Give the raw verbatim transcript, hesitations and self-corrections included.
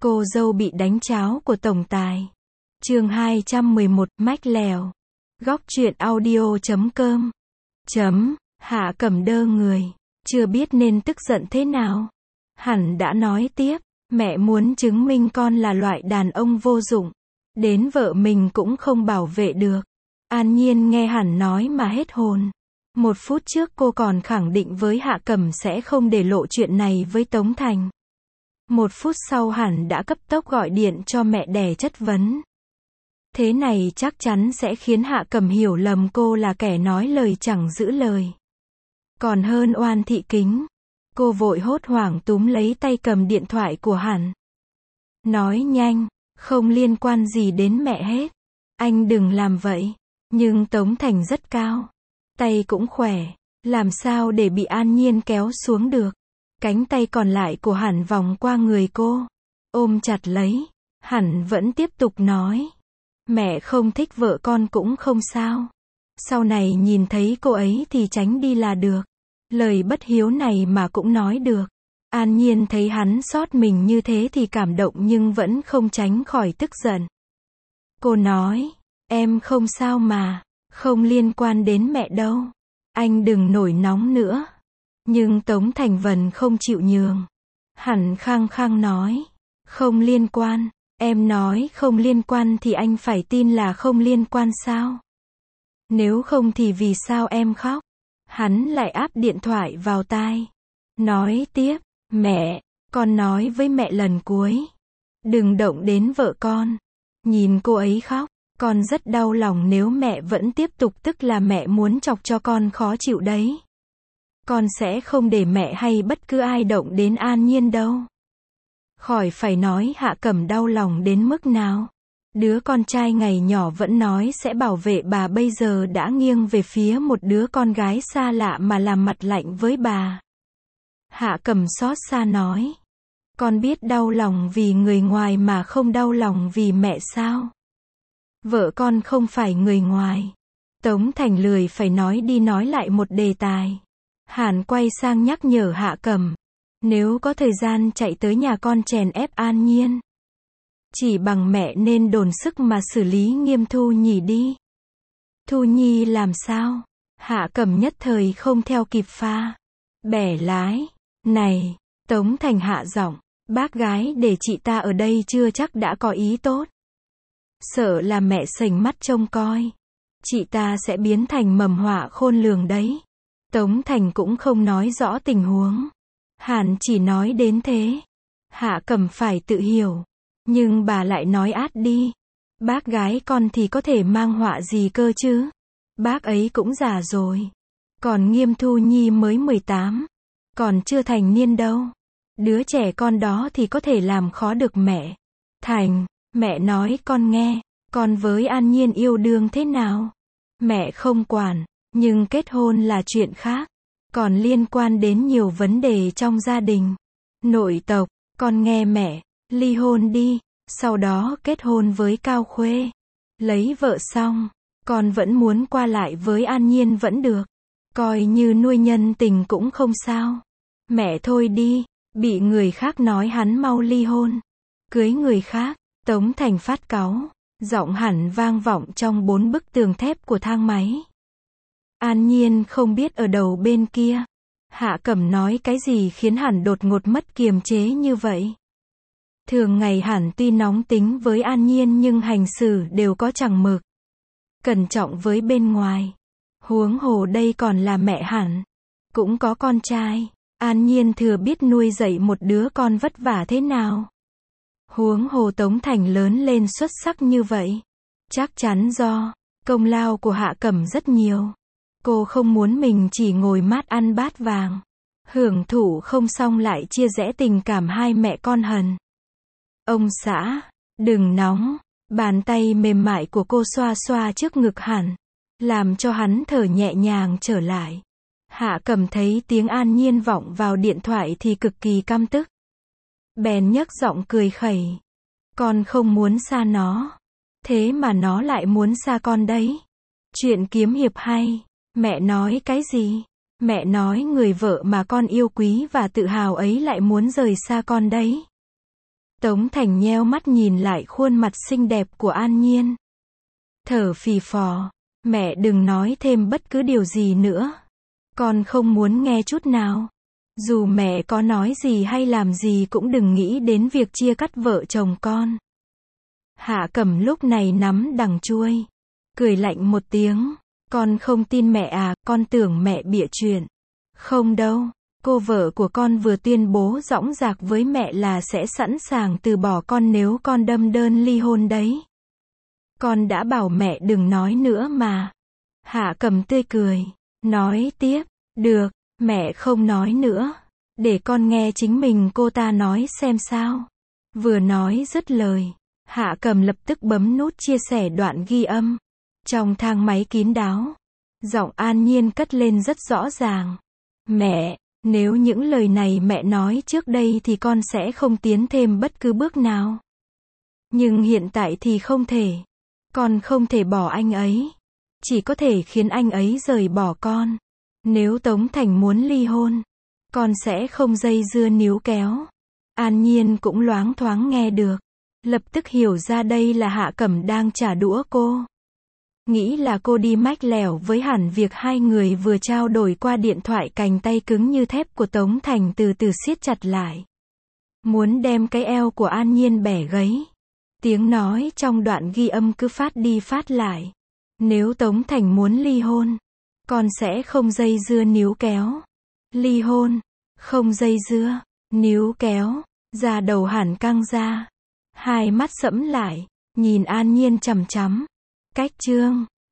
Cô dâu bị đánh cháo của tổng tài. Chương hai trăm mười một, mách lèo. Góc truyện audio chấm com. Chấm, Hạ Cẩm đơ người. Chưa biết nên tức giận thế nào. Hẳn đã nói tiếp, mẹ muốn chứng minh con là loại đàn ông vô dụng. Đến vợ mình cũng không bảo vệ được. An Nhiên nghe Hẳn nói mà hết hồn. Một phút trước cô còn khẳng định với Hạ Cẩm sẽ không để lộ chuyện này với Tống Thành. Một phút sau Hẳn đã cấp tốc gọi điện cho mẹ đẻ chất vấn. Thế này chắc chắn sẽ khiến Hạ Cẩm hiểu lầm cô là kẻ nói lời chẳng giữ lời. Còn hơn oan thị kính. Cô vội hốt hoảng túm lấy tay cầm điện thoại của Hẳn. Nói nhanh, không liên quan gì đến mẹ hết. Anh đừng làm vậy. Nhưng Tống Thành rất cao. Tay cũng khỏe. Làm sao để bị An Nhiên kéo xuống được. Cánh tay còn lại của Hẳn vòng qua người cô. Ôm chặt lấy. Hẳn vẫn tiếp tục nói. Mẹ không thích vợ con cũng không sao. Sau này nhìn thấy cô ấy thì tránh đi là được. Lời bất hiếu này mà cũng nói được. An Nhiên thấy hắn xót mình như thế thì cảm động nhưng vẫn không tránh khỏi tức giận. Cô nói, em không sao mà, không liên quan đến mẹ đâu. Anh đừng nổi nóng nữa. Nhưng Tống Thành Vân không chịu nhường. Hẳn khăng khăng nói, không liên quan. Em nói không liên quan thì anh phải tin là không liên quan sao? Nếu không thì vì sao em khóc? Hắn lại áp điện thoại vào tai. Nói tiếp, mẹ, con nói với mẹ lần cuối. Đừng động đến vợ con. Nhìn cô ấy khóc, con rất đau lòng nếu mẹ vẫn tiếp tục, tức là mẹ muốn chọc cho con khó chịu đấy. Con sẽ không để mẹ hay bất cứ ai động đến An Nhiên đâu. Khỏi phải nói Hạ Cẩm đau lòng đến mức nào. Đứa con trai ngày nhỏ vẫn nói sẽ bảo vệ bà bây giờ đã nghiêng về phía một đứa con gái xa lạ mà làm mặt lạnh với bà. Hạ Cẩm xót xa nói. Con biết đau lòng vì người ngoài mà không đau lòng vì mẹ sao? Vợ con không phải người ngoài. Tống Thành lười phải nói đi nói lại một đề tài. Hàn quay sang nhắc nhở Hạ Cẩm. Nếu có thời gian chạy tới nhà con chèn ép An Nhiên. Chỉ bằng mẹ nên dồn sức mà xử lý nghiêm Thu Nhi đi. Thu Nhi làm sao? Hạ Cẩm nhất thời không theo kịp pha. Bẻ lái. Này, Tống Thành hạ giọng. Bác gái để chị ta ở đây chưa chắc đã có ý tốt. Sợ là mẹ sành mắt trông coi. Chị ta sẽ biến thành mầm họa khôn lường đấy. Tống Thành cũng không nói rõ tình huống. Hàn chỉ nói đến thế. Hạ Cẩm phải tự hiểu. Nhưng bà lại nói át đi. Bác gái con thì có thể mang họa gì cơ chứ? Bác ấy cũng già rồi. Còn Nghiêm Thu Nhi mới mười tám. Còn chưa thành niên đâu. Đứa trẻ con đó thì có thể làm khó được mẹ. Thành, mẹ nói con nghe. Con với An Nhiên yêu đương thế nào? Mẹ không quản. Nhưng kết hôn là chuyện khác. Còn liên quan đến nhiều vấn đề trong gia đình. Nội tộc, con nghe mẹ. Ly hôn đi, sau đó kết hôn với Cao Khuê. Lấy vợ xong, con vẫn muốn qua lại với An Nhiên vẫn được. Coi như nuôi nhân tình cũng không sao. Mẹ thôi đi, bị người khác nói hắn mau ly hôn. Cưới người khác, Tống Thành phát cáu. Giọng Hẳn vang vọng trong bốn bức tường thép của thang máy. An Nhiên không biết ở đầu bên kia. Hạ Cẩm nói cái gì khiến Hẳn đột ngột mất kiềm chế như vậy. Thường ngày Hẳn tuy nóng tính với An Nhiên nhưng hành xử đều có chằng mực. Cẩn trọng với bên ngoài. Huống hồ đây còn là mẹ Hẳn. Cũng có con trai. An Nhiên thừa biết nuôi dạy một đứa con vất vả thế nào. Huống hồ Tống Thành lớn lên xuất sắc như vậy. Chắc chắn do công lao của Hạ Cẩm rất nhiều. Cô không muốn mình chỉ ngồi mát ăn bát vàng. Hưởng thụ không xong lại chia rẽ tình cảm hai mẹ con Hần. Ông xã, đừng nóng. Bàn tay mềm mại của cô xoa xoa trước ngực Hẳn. Làm cho hắn thở nhẹ nhàng trở lại. Hạ Cẩm thấy tiếng An Nhiên vọng vào điện thoại thì cực kỳ căm tức. Bèn nhấc giọng cười khẩy. Con không muốn xa nó. Thế mà nó lại muốn xa con đấy. Chuyện kiếm hiệp hay. Mẹ nói cái gì? Mẹ nói người vợ mà con yêu quý và tự hào ấy lại muốn rời xa con đấy. Tống Thành nheo mắt nhìn lại khuôn mặt xinh đẹp của An Nhiên. Thở phì phò, mẹ đừng nói thêm bất cứ điều gì nữa. Con không muốn nghe chút nào. Dù mẹ có nói gì hay làm gì cũng đừng nghĩ đến việc chia cắt vợ chồng con. Hạ Cẩm lúc này nắm đằng chuôi, cười lạnh một tiếng. Con không tin mẹ à, con tưởng mẹ bịa chuyện. Không đâu, cô vợ của con vừa tuyên bố dõng dạc với mẹ là sẽ sẵn sàng từ bỏ con nếu con đâm đơn ly hôn đấy. Con đã bảo mẹ đừng nói nữa mà. Hạ Cẩm tươi cười, nói tiếp, được, mẹ không nói nữa. Để con nghe chính mình cô ta nói xem sao. Vừa nói dứt lời, Hạ Cẩm lập tức bấm nút chia sẻ đoạn ghi âm. Trong thang máy kín đáo, giọng An Nhiên cất lên rất rõ ràng. Mẹ, nếu những lời này mẹ nói trước đây thì con sẽ không tiến thêm bất cứ bước nào. Nhưng hiện tại thì không thể. Con không thể bỏ anh ấy. Chỉ có thể khiến anh ấy rời bỏ con. Nếu Tống Thành muốn ly hôn, con sẽ không dây dưa níu kéo. An Nhiên cũng loáng thoáng nghe được. Lập tức hiểu ra đây là Hạ Cẩm đang trả đũa cô. Nghĩ là cô đi mách lẻo với hẳn việc hai người vừa trao đổi qua điện thoại, cành tay cứng như thép của Tống Thành từ từ siết chặt lại. Muốn đem cái eo của An Nhiên bẻ gãy. Tiếng nói trong đoạn ghi âm cứ phát đi phát lại. Nếu Tống Thành muốn ly hôn, con sẽ không dây dưa níu kéo. Ly hôn, không dây dưa, níu kéo, da đầu hẳn căng ra. Hai mắt sẫm lại, nhìn An Nhiên chằm chằm. Cách chương